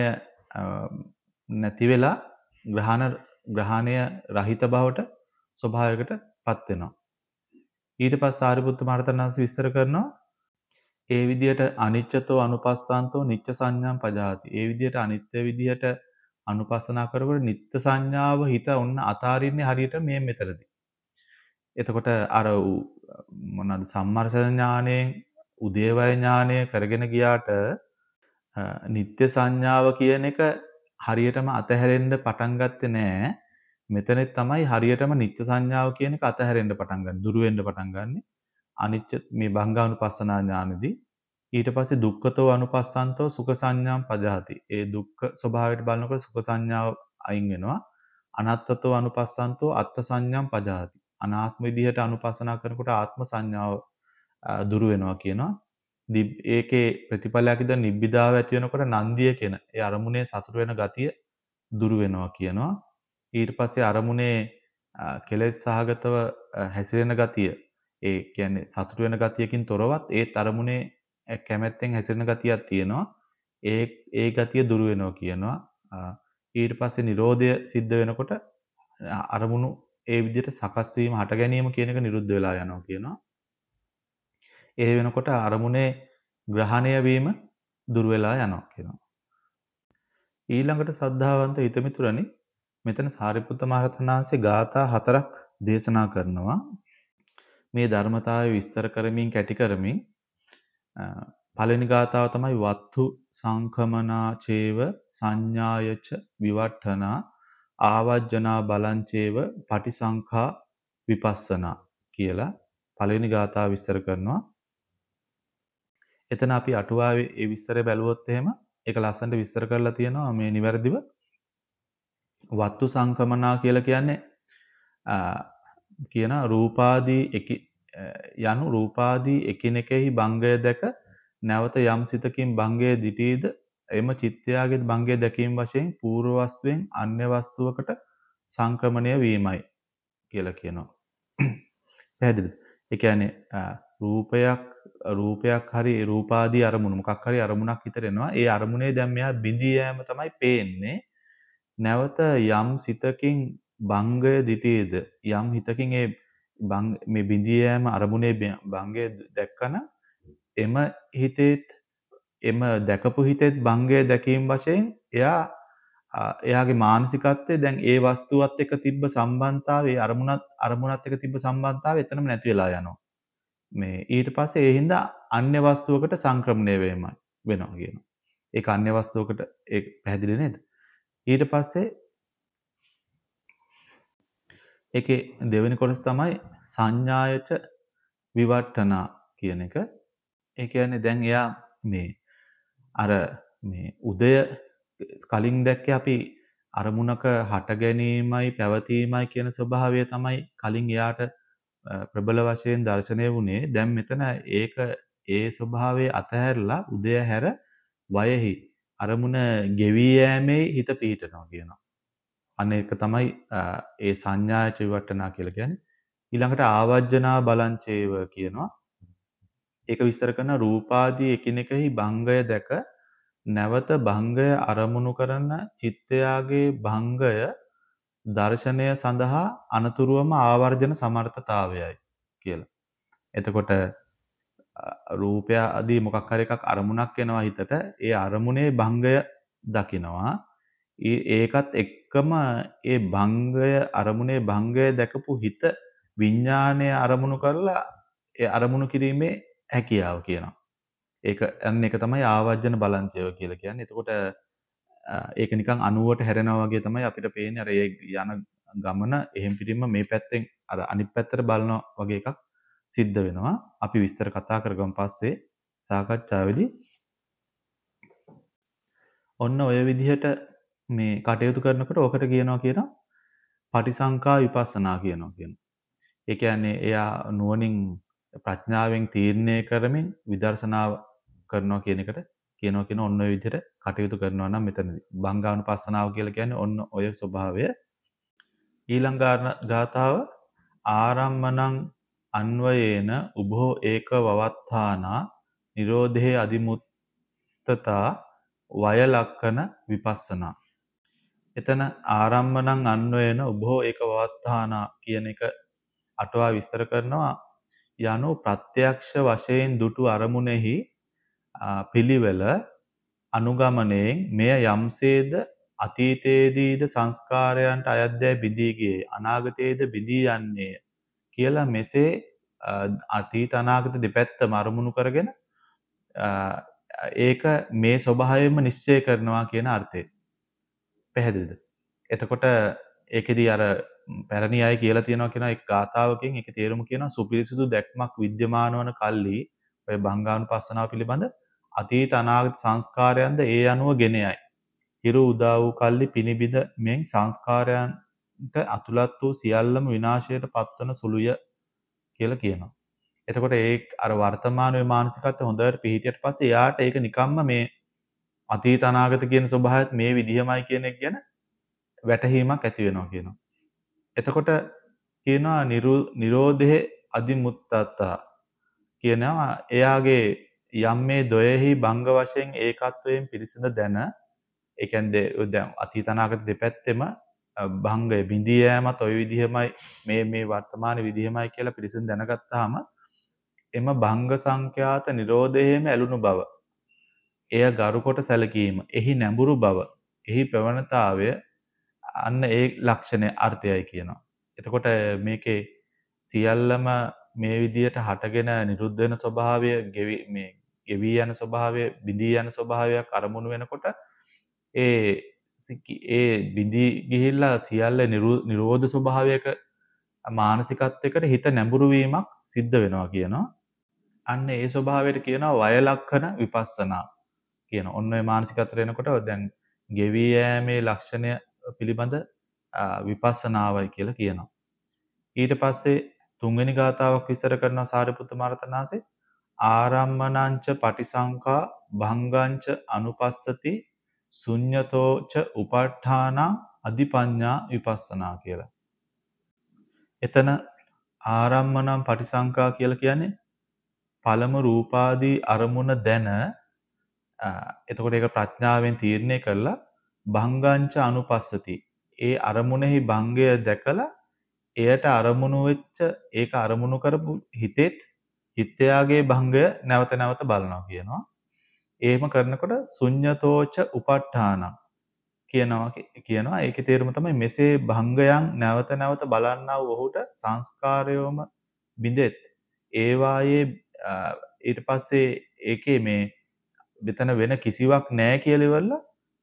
නැති වෙලා ග්‍රහණ ග්‍රහණය රහිත බවට ස්වභාවයකටපත් වෙනවා. ඊට පස්සේ සාරිපුත්ත මහරහතන් වහන්සේ විස්තර කරනවා ඒ විදිහට අනිච්චතෝ අනුපස්සන්තෝ නිච්ච සංඥාම් පජාති. ඒ විදිහට අනිත්‍ය විදිහට අනුපස්සනා කරනකොට නිත්‍ය සංඥාව හිත ඔන්න අතාරින්නේ හරියට මේ මෙතනදී. එතකොට අර මොනවාද සම්මර්ෂණ ඥාණයෙන් උදේවය ඥාණය කරගෙන ගියාට නිත්‍ය සංඥාව කියන එක හරියටම අතහැරෙන්න පටන් ගත්තේ නෑ. මෙතනෙත් තමයි හරියටම නිත්‍ය සංඥාව කියන එක අතහැරෙන්න පටන් ගන්න. දුරු වෙන්න පටන් ගන්නෙ. අනිච්ච මේ භංගානුපස්සනා ඥානෙදී ඊට පස්සේ දුක්ඛතෝ අනුපස්සන්තෝ සුඛ සංඥාම් පජහති. ඒ දුක්ඛ ස්වභාවයට බලනකොට සුඛ සංඥාව අයින් වෙනවා. අනත්තතෝ අනුපස්සන්තෝ අත්ථ සංඥාම් පජහති. අනාත්ම විදිහට අනුපස්සනා කරනකොට ආත්ම සංඥාව දුරු වෙනවා කියනවා. ඒකේ ප්‍රතිඵලයක් විදිහට නිබ්බිදාව ඇති වෙනකොට නන්දිය කියන ඒ අරමුණේ සතුට වෙන ගතිය දුරු වෙනවා කියනවා. ඊට පස්සේ අරමුණේ කෙලෙස් සහගතව හැසිරෙන ගතිය ඒ කියන්නේ සතුට වෙන ගතියකින් තොරවත් ඒත් අරමුණේ කැමැත්තෙන් හැසිරෙන ගතියක් තියෙනවා. ඒ ඒ ගතිය දුරු වෙනවා කියනවා. ඊට පස්සේ නිරෝධය සිද්ධ වෙනකොට අරමුණු ඒ විදිහට සකස් වීම හට ගැනීම කියන එක නිරුද්ධ වෙලා යනවා කියනවා. ඒ වෙනකොට අරමුණේ ග්‍රහණය වීම දුර වෙලා යනවා කියනවා. ඊළඟට ශ්‍රද්ධාවන්ත හිතමිතුරනි මෙතන සාරිපුත්ත මහරහතන් වහන්සේ ගාථා හතරක් දේශනා කරනවා. මේ ධර්මතාවය විස්තර කරමින් කැටි කරමින් පළවෙනි ගාථාව තමයි වත්තු සංකමනා චේව සංඥායච විවට්ඨනා ආවජ්ජනා බලංචේව පටිසංඛා විපස්සනා කියලා පළවෙනි ගාථාව විස්තර කරනවා. එතන අපි අටුවාවේ ඒ විස්තරය බැලුවොත් එහෙම ඒක ලස්සනට විස්තර කරලා තියෙනවා මේ නිවැරදිව. වත්තු සංකමනා කියලා කියන්නේ කියන රූපාදී යනු රූපාදී එකිනෙකෙහි භංගය දැක නැවත යම් සිතකින් භංගය දිටීද එම චිත්තයාගේ භංගය දැකීම වශයෙන් పూర్ව වස්තුවෙන් අන්‍ය වස්තුවකට සංක්‍රමණය වීමයි කියලා කියනවා. පැහැදිලිද? ඒ කියන්නේ රූපයක් රූපයක් හරි රූපාදී අරමුණු මොකක් හරි අරමුණක් හිතට එනවා. ඒ අරමුණේ දැන් මෙයා බිඳී යෑම තමයි පේන්නේ. නැවත යම් සිතකින් භංගය දිටීද යම් හිතකින් ඒ මේ බිඳී යෑම අරමුණේ භංගය දැක්කන එම හිතේත් එම දැකපු හිතේත් භංගය දැකීම වශයෙන් එයා එයාගේ මානසිකත්වයේ දැන් ඒ වස්තුවත් එක්ක තිබ්බ සම්බන්ධතාවය ඒ අරමුණත් අරමුණත් එක්ක තිබ්බ සම්බන්ධතාවය එතනම නැති වෙලා යනවා. මේ ඊට පස්සේ ඒ හින්දා අන්‍ය වස්තුවකට සංක්‍රමණය වෙමයි වෙනවා කියනවා. ඒක අන්‍ය වස්තුවකට ඒක පැහැදිලි නේද? ඊට පස්සේ ඒකේ දෙවෙනි කොටස තමයි සංඥායච විවට්ඨනා කියන එක. ඒ කියන්නේ දැන් එයා මේ අර මේ උදය කලින් දැක්කේ අපි අරමුණක හට ගැනීමයි පැවතීමයි කියන ස්වභාවය තමයි කලින් එයාට ප්‍රබල වශයෙන් දැర్శණය වුණේ. දැන් මෙතන ඒක ඒ ස්වභාවය අතහැරලා උදය හැර වයෙහි අරමුණ ගෙවි යෑමේ හිත පීඨනවා කියනවා. අන්න ඒක තමයි ඒ සංඥාච විවට්ඨනා කියලා කියන්නේ. ඊළඟට ආවජ්ජනා බලංචේව කියනවා. ඒක විස්තර කරන රූපාදී එකිනෙකෙහි භංගය දැක නැවත භංගය අරමුණු කරන චිත්තයාගේ භංගය දර්ශනය සඳහා අනතුරුවම ආවර්ජන සමර්ථතාවයයි කියලා. එතකොට රූපය ආදී මොකක් හරි එකක් අරමුණක් එනවා හිතට. ඒ අරමුණේ භංගය දකිනවා. ඒකත් එක්කම ඒ භංගය අරමුණේ භංගය දැකපු හිත විඥාණය අරමුණු කරලා ඒ අරමුණු කිරීමේ හැකියාව කියනවා. ඒක අන්න ඒක තමයි ආවර්ජන බලංචයව කියලා කියන්නේ. එතකොට ඒක නිකන් අණුවට හැරෙනවා වගේ තමයි අපිට පේන්නේ. අර ඒ යන ගමන එහෙම් පිටින්ම මේ පැත්තෙන් අර අනිත් පැත්තට බලනවා වගේ එකක් සිද්ධ වෙනවා. අපි විස්තර කතා කරගමු පස්සේ සාකච්ඡාවේදී. ඔන්න ඔය විදිහට මේ කටයුතු කරනකොට ඔකට කියනවා කියනවා පටිසංකා විපස්සනා කියනවා කියනවා. ඒ කියන්නේ එයා නුවණින් ප්‍රඥාවෙන් තීරණය කරමින් විදර්ශනාව කරනවා කියන එකට කියනවා කියන ඔන්න ඔය විදිහට කටයුතු කරනවා නම් මෙතනදී බංගානුපස්සනාව කියලා කියන්නේ ඔන්න ඔය ස්වභාවය. ඊළඟ ගාථාව ආරම්මණං අන්වයේන උභෝ ඒක වවත්තානා නිරෝධේ අදිමුත්තතා වය ලක්කන විපස්සනා. එතන ආරම්මණං අන්වයේන උභෝ ඒක වවත්තානා කියන එක අටවා විස්තර කරනවා. යනු ප්‍රත්‍යක්ෂ වශයෙන් දුටු අරමුණෙහි පිළිවෙල අනුගමනයෙන් මෙය යම්සේද අතීතයේදීද සංස්කාරයන්ට අයද්දැයි බිඳී ගියේ අනාගතයේද බිඳී යන්නේ කියලා මෙසේ අතීත අනාගත දෙපැත්තම අරමුණු කරගෙන ඒක මේ ස්වභාවයෙන්ම නිශ්චය කරනවා කියන අර්ථය. පැහැදිලිද? එතකොට ඒකෙදී අර පැරණි අය කියලා තියෙනවා කියන එක ගාථාවකින් ඒක තේරුම කියනවා සුපිරිසුදු දැක්මක් විද්‍යමාන වන කල්ලි ඔය බංගානුපස්සනාව පිළිබඳ අතීත අනාගත සංස්කාරයන්ද ඒ අනුව ගෙන යයි. හිරු උදා වූ කල්ලි පිනිබිද මෙන් සංස්කාරයන්ට අතුලත් වූ සියල්ලම විනාශයට පත්වන සුළුය කියලා කියනවා. එතකොට ඒ අර වර්තමානයේ මානසිකත්වය හොඳට පිහිටියට පස්සේ යාට ඒක නිකම්ම මේ අතීත අනාගත කියන ස්වභාවයත් මේ විදිහමයි කියන එක ගැන වැටහීමක් ඇති වෙනවා කියනවා. එතකොට කියනවා නිරෝධේ අදිමුත්තතා කියනවා එයාගේ යම් මේ දොයෙහි භංග වශයෙන් ඒකත්වයෙන් පිරිසිඳ දැන ඒ කියන්නේ දැන් අතීත අනාගත දෙපැත්තෙම භංගය බිඳී යෑමත් ওই විදිහමයි මේ මේ වර්තමාන විදිහමයි කියලා පිරිසිඳ දැනගත්තාම එම භංග සංඛ්‍යාත නිරෝධයේම ඇලුණු බව එය ගරු කොට සැලකීම එහි නැඹුරු බව එහි ප්‍රවණතාවය අන්න ඒ ලක්ෂණය අර්ථයයි කියනවා. එතකොට මේකේ සියල්ලම මේ විදියට හටගෙන නිරුද්ධ වෙන ස්වභාවය, ගෙවි මේ ගෙවි යන ස්වභාවය, බිඳී යන ස්වභාවයක් අරමුණු වෙනකොට ඒ ඒ බිඳී ගිහිල්ලා සියල්ල නිරෝධ ස්වභාවයක මානසිකත්වයකට හිත නැඹුරු වීමක් සිද්ධ වෙනවා කියනවා. අන්න ඒ ස්වභාවයට කියනවා වය ලක්ෂණ විපස්සනා කියන. ඔන්න ඔය මානසිකත්වයට එනකොට දැන් ගෙවි යෑමේ ලක්ෂණය පිළිබඳ විපස්සනාවයි කියලා කියනවා. ඊට පස්සේ තුන්වෙනි ගාථාවක් විස්තර කරනවා සාරිපුත්ත මහරහතන්වහන්සේ ආරම්මනංච පටිසංඛා භංගංච අනුපස්සති ශුඤ්ඤතෝච උපට්ඨානං අධිපඤ්ඤා විපස්සනා කියලා. එතන ආරම්මනම් පටිසංඛා කියලා කියන්නේ පළමු රූපාදී අරමුණ දැන එතකොට ඒක ප්‍රඥාවෙන් තීරණය කරලා භංගංච අනුපස්සති ඒ අරමුණෙහි භංගය දැකලා එයට අරමුණු වෙච්ච ඒක අරමුණු කරපු හිතෙත් හිතයාගේ භංගය නැවත නැවත බලනවා කියනවා. එහෙම කරනකොට ශුඤ්ඤතෝච උපට්ඨානං කියනවා කියනවා. ඒකේ තේරුම තමයි මෙසේ භංගයන් නැවත නැවත බලන්නා වූ ඔහුට සංස්කාරයෝම බිඳෙත්. ඒවායේ ඊට පස්සේ ඒකේ මේ මෙතන වෙන කිසිවක් නැහැ කියලා ඉවරලා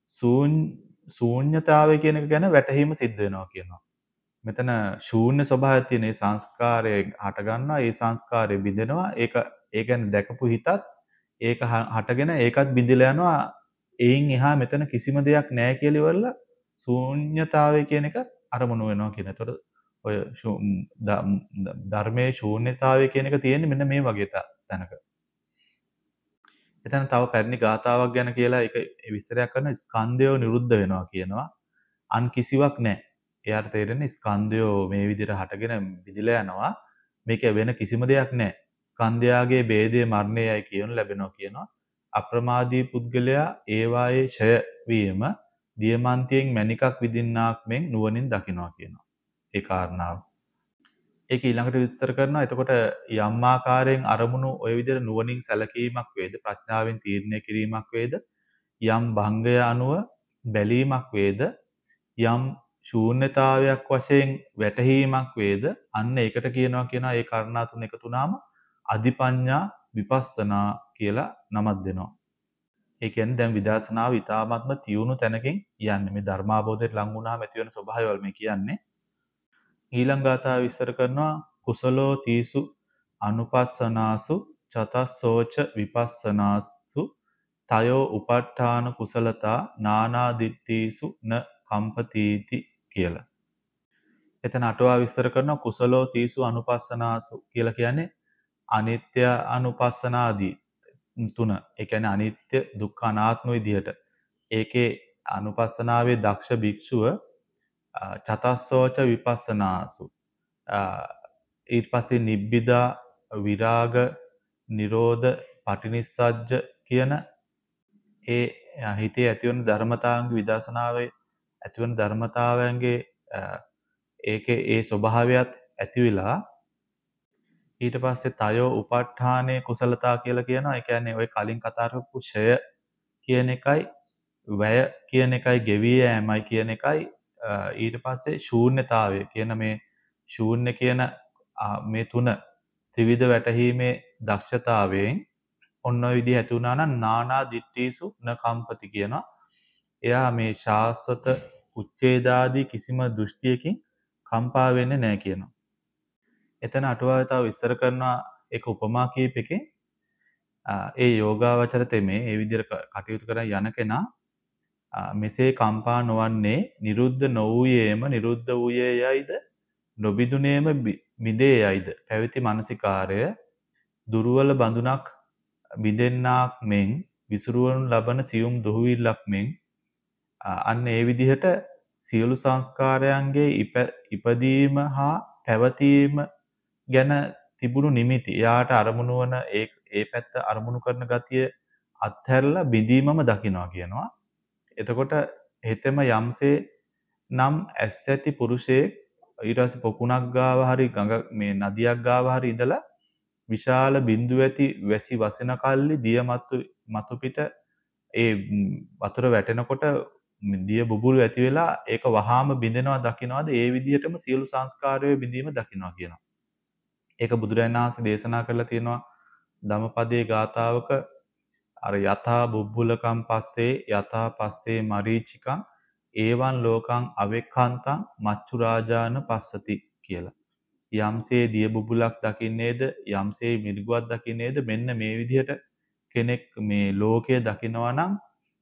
ශූන්‍යතාවය කියන එක ගැන වැටහීම සිද්ධ වෙනවා කියනවා. මෙතන ශූන්‍ය ස්වභාවය තියෙන ඒ සංස්කාරය හට ගන්නවා. ඒ සංස්කාරය බිඳෙනවා. ඒක ඒ කියන්නේ දැකපු හිතත් ඒක හටගෙන ඒකත් බිඳිලා යනවා. එයින් එහා මෙතන කිසිම දෙයක් නැහැ කියලා ඉවරලා ශූන්‍යතාවය කියන එක අරමුණු වෙනවා කියන. ඒතකොට ඔය ධර්මයේ ශූන්‍යතාවය කියන එක තියෙන්නේ මෙන්න මේ වගේ තැනක. එතන තව පැරණි ගාතාවක් ගැන කියලා ඒක විස්තරයක් කරන ස්කන්ධයෝ නිරුද්ධ වෙනවා කියනවා. අන් කිසිවක් නැහැ. එයාට තේරෙන්නේ ස්කන්ධයෝ මේ විදිහට හටගෙන බිඳිලා යනවා. මේක වෙන කිසිම දෙයක් නැහැ. ස්කන්ධයාගේ ભેදයේ මරණයයි කියනු ලැබෙනවා කියනවා. අප්‍රමාදී පුද්ගලයා ඒවායේ ඡය වීම දියමන්තියෙන් මණිකක් විදින්නාක් මෙන් නුවණින් දකිනවා කියනවා. ඒ කාරණාව. ඒක ඊළඟට විස්තර කරනවා. එතකොට යම් ආකාරයෙන් අරමුණු ওই විදිහට නුවණින් සැලකීමක් වේද ප්‍රඥාවෙන් තීරණය කිරීමක් වේද යම් භංගය අනුව බැලීමක් වේද යම් ශූන්‍යතාවයක් වශයෙන් වැටහීමක් වේද අන්න ඒකට කියනවා කියනවා ඒ කාරණා තුන එකතු වුණාම අධිපඤ්ඤා විපස්සනා කියලා නමක් දෙනවා. ඒ කියන්නේ දැන් විදර්ශනාව ඊ타ත්ම තියුණු තැනකින් යන්නේ මේ ධර්මාබෝධයට ලං වුණාම ඇති වෙන ස්වභාවයවල මේ කියන්නේ. ඊළඟ ගාථාව විස්තර කරනවා කුසලෝ තීසු අනුපස්සනාසු චතස්සෝච විපස්සනාසු තයෝ උපට්ඨාන කුසලතා නානා දිට්ඨීසු න කම්පතිති කියලා. එතන අටුවා විස්තර කරනවා කුසලෝ තීසු අනුපස්සනාසු කියලා කියන්නේ අනිත්‍ය අනුපස්සනාදී තුන. ඒ කියන්නේ අනිත්‍ය දුක්ඛ අනාත්ම විදිහට. ඒකේ අනුපස්සනාවේ දක්ෂ භික්ෂුව චතස්සෝච විපස්සනාසු ඊට පස්සේ නිබ්බිදා විරාග නිරෝධ පටිනිස්සජ්ජ කියන ඒ හිතේ ඇතිවන ධර්මතාවන්ගේ විදර්ශනාවේ ඇතිවන ධර්මතාවයන්ගේ ඒකේ ඒ ස්වභාවයත් ඇති වෙලා ඊට පස්සේ තයෝ උපට්ඨානේ කුසලතා කියලා කියනවා. ඒ කියන්නේ ওই කලින් කතා කරපු ඡය කියන එකයි වැය කියන එකයි ගෙවි යෑමයි කියන එකයි ඊට පස්සේ ශූන්‍යතාවය කියන මේ ශූන්‍ය කියන මේ තුන ත්‍රිවිධ වැටහීමේ දක්ෂතාවයෙන් ඔන්න ඔය විදිහ ඇති වුණා නම් නානා දිට්ඨීසු න කම්පති කියනවා. එයා මේ ශාස්වත උච්ඡේදාදී කිසිම දෘෂ්ටියකින් කම්පා වෙන්නේ නැහැ කියනවා. එතන අටුවාවේ තව විස්තර කරනවා ඒක උපමා කීපකින් ඒ යෝගාවචර තෙමේ ඒ විදිහට කටයුතු කරන යන කෙනා මෙසේ කම්පා නොවන්නේ නිරුද්ධ නොවූයේම නිරුද්ධ වූයේ යයිද නොබිදුනේම මිදේ යයිද පැවති මානසිකාරය දුර්වල බඳුනක් බිඳෙන්නාක් මෙන් විසුරුවනු ලබන සියුම් දුහවිල්ලක් මෙන් අන්න ඒ විදිහට සියලු සංස්කාරයන්ගේ ඉපදීම හා පැවතීම ගැන තිබුණු නිමිති එයාට අරමුණු වන ඒ පැත්ත අරමුණු කරන ගතිය අත්හැරලා බිඳීමම දකිනවා කියනවා. එතකොට හෙතෙම යම්සේ නම් ඇස් ඇති පුරුෂයෙක් ඊට පස්සේ පොකුණක් ගාව හරි ගඟ මේ නදියක් ගාව හරි ඉඳලා විශාල බිඳු ඇති වැසි වසන කල්ලි දිය මතු මතු පිට ඒ වතුර වැටෙනකොට දිය බුබුලු ඇති වෙලා ඒක වහාම බිඳෙනවා දකින්නවාද ඒ විදිහටම සියලු සංස්කාරයේ බිඳීම දකින්නවා කියනවා. ඒක බුදුරජාණන් වහන්සේ දේශනා කරලා තියෙනවා ධම්මපදයේ ගාථාවක අර යථා බුබ්බුලකම් පස්සේ යථා පස්සේ මරීචිකං ඒවන් ලෝකං අවෙක්ඛන්තං මච්චු රාජාන පස්සති කියලා. යම්සේ දිය බුබුලක් දකින්නේද යම්සේ මිරිගුවක් දකින්නේද මෙන්න මේ විදිහට කෙනෙක් මේ ලෝකය දකිනවා නම්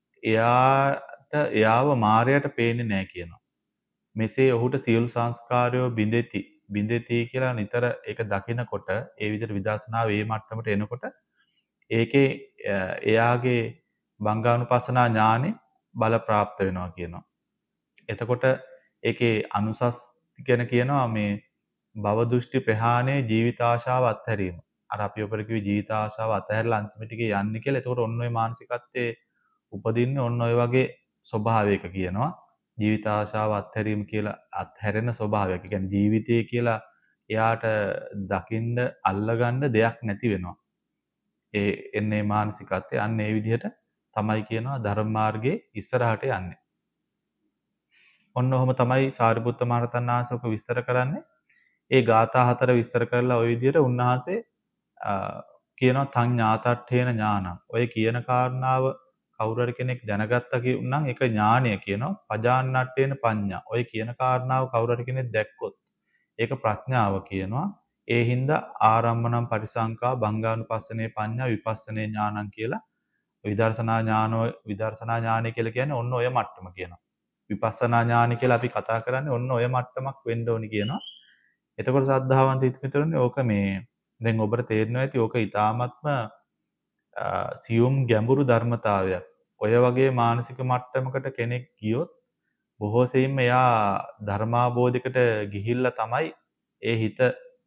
එයාට එයාව මායයට පේන්නේ නැහැ කියනවා. මෙසේ ඔහුට සියලු සංස්කාරයෝ බිඳෙති බිඳෙති කියලා නිතර ඒක දකිනකොට ඒ විදිහට විදර්ශනා වේ මට්ටමට එනකොට ඒකේ එයාගේ බංගානුපස්සනා ඥානෙ බල ප්‍රාප්ත වෙනවා කියනවා. එතකොට ඒකේ අනුසස් කියන කියනවා මේ භව දෘෂ්ටි ප්‍රහාණය ජීවිත ආශාව අත්හැරීම. අර අපි ඔබට කිව්වේ ජීවිත ආශාව අත්හැරලා අන්තිමට යන්නේ කියලා. එතකොට ඔන්න ඔය මානසිකත්වයේ උපදින්නේ ඔන්න ඔය වගේ ස්වභාවයක කියනවා. ජීවිත ආශාව අත්හැරීම කියලා අත්හැරෙන ස්වභාවයක්. ඒ කියන්නේ ජීවිතය කියලා එයාට දකින්න අල්ලගන්න දෙයක් නැති වෙනවා. ඒ එන්නේ මානසිකත්වය අන්න ඒ විදිහට තමයි කියනවා ධර්ම මාර්ගයේ ඉස්සරහට යන්නේ. ඔන්න ඔහොම තමයි සාරිපුත්ත මහ රහතන් වහන්සේ ඔක විස්තර කරන්නේ. ඒ ගාථා හතර විස්තර කරලා ওই විදිහට උන්වහන්සේ කියනවා තං ඥාතට්ඨේන ඥානං. ඔය කියන කාරණාව කවුරු හරි කෙනෙක් දැනගත්තා කියුනම් ඒක ඥානය කියනවා. පජාන්නට්ඨේන පඤ්ඤා. ඔය කියන කාරණාව කවුරු හරි කෙනෙක් දැක්කොත් ඒක ප්‍රඥාව කියනවා. ඒ හින්දා ආරම්මනම් පරිසංකා බංගානුපස්සනේ පඤ්ඤා විපස්සනේ ඥානං කියලා විදර්ශනා ඥානෝ විදර්ශනා ඥානය කියලා කියන්නේ ඔන්න ඔය මට්ටම කියනවා. විපස්සනා ඥානය කියලා අපි කතා කරන්නේ ඔන්න ඔය මට්ටමක් වෙන්න ඕනි කියනවා. එතකොට ශ්‍රද්ධාවන්ත හිතමිතුරනේ ඕක මේ දැන් ඔබට තේරෙනවා ඇති ඕක ඊ타ත්ම සියුම් ගැඹුරු ධර්මතාවයක්. ඔය වගේ මානසික මට්ටමකට කෙනෙක් ගියොත් බොහෝ සෙයින්ම එයා ධර්මාබෝධයකට ගිහිල්ලා තමයි ඒ හිත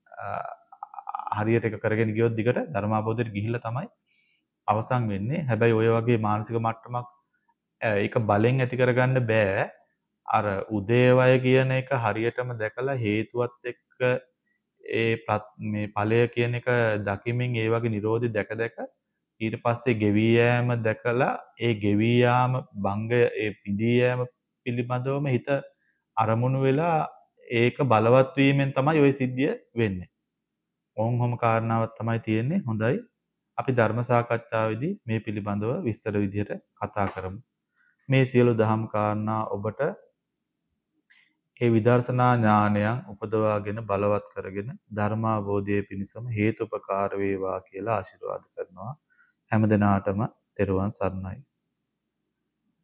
හරියට එක කරගෙන ගියොත් දිගට ධර්මාබෝධයට ගිහිල්ලා තමයි අවසන් වෙන්නේ. හැබැයි ඔය වගේ මානසික මට්ටමක් ඒක බලෙන් ඇති කරගන්න බෑ. අර උදේවය කියන එක හරියටම දැකලා හේතුවත් එක්ක ඒ මේ ඵලය කියන එක දකිමින් ඒ වගේ Nirodhi දැක දැක ඊට පස්සේ ගෙවි යෑම දැකලා ඒ ගෙවි යාම භංගය ඒ පිදී යෑම පිළිබඳවම හිත අරමුණු වෙලා ඒක බලවත් වීමෙන් තමයි ওই සිද්ධිය වෙන්නේ. ඕංගොම කාරණාවක් තමයි තියෙන්නේ. හොඳයි. අපි ධර්ම සාකච්ඡාවේදී මේ පිළිබඳව විස්තර විදිහට කතා කරමු. මේ සියලු දහම් කාරණා ඔබට ඒ විදර්ශනා ඥානයන් උපදවාගෙන බලවත් කරගෙන ධර්මාවබෝධයේ පිණසම හේතුපකාර වේවා කියලා ආශිර්වාද කරනවා. හැම දිනාටම තෙරුවන් සරණයි.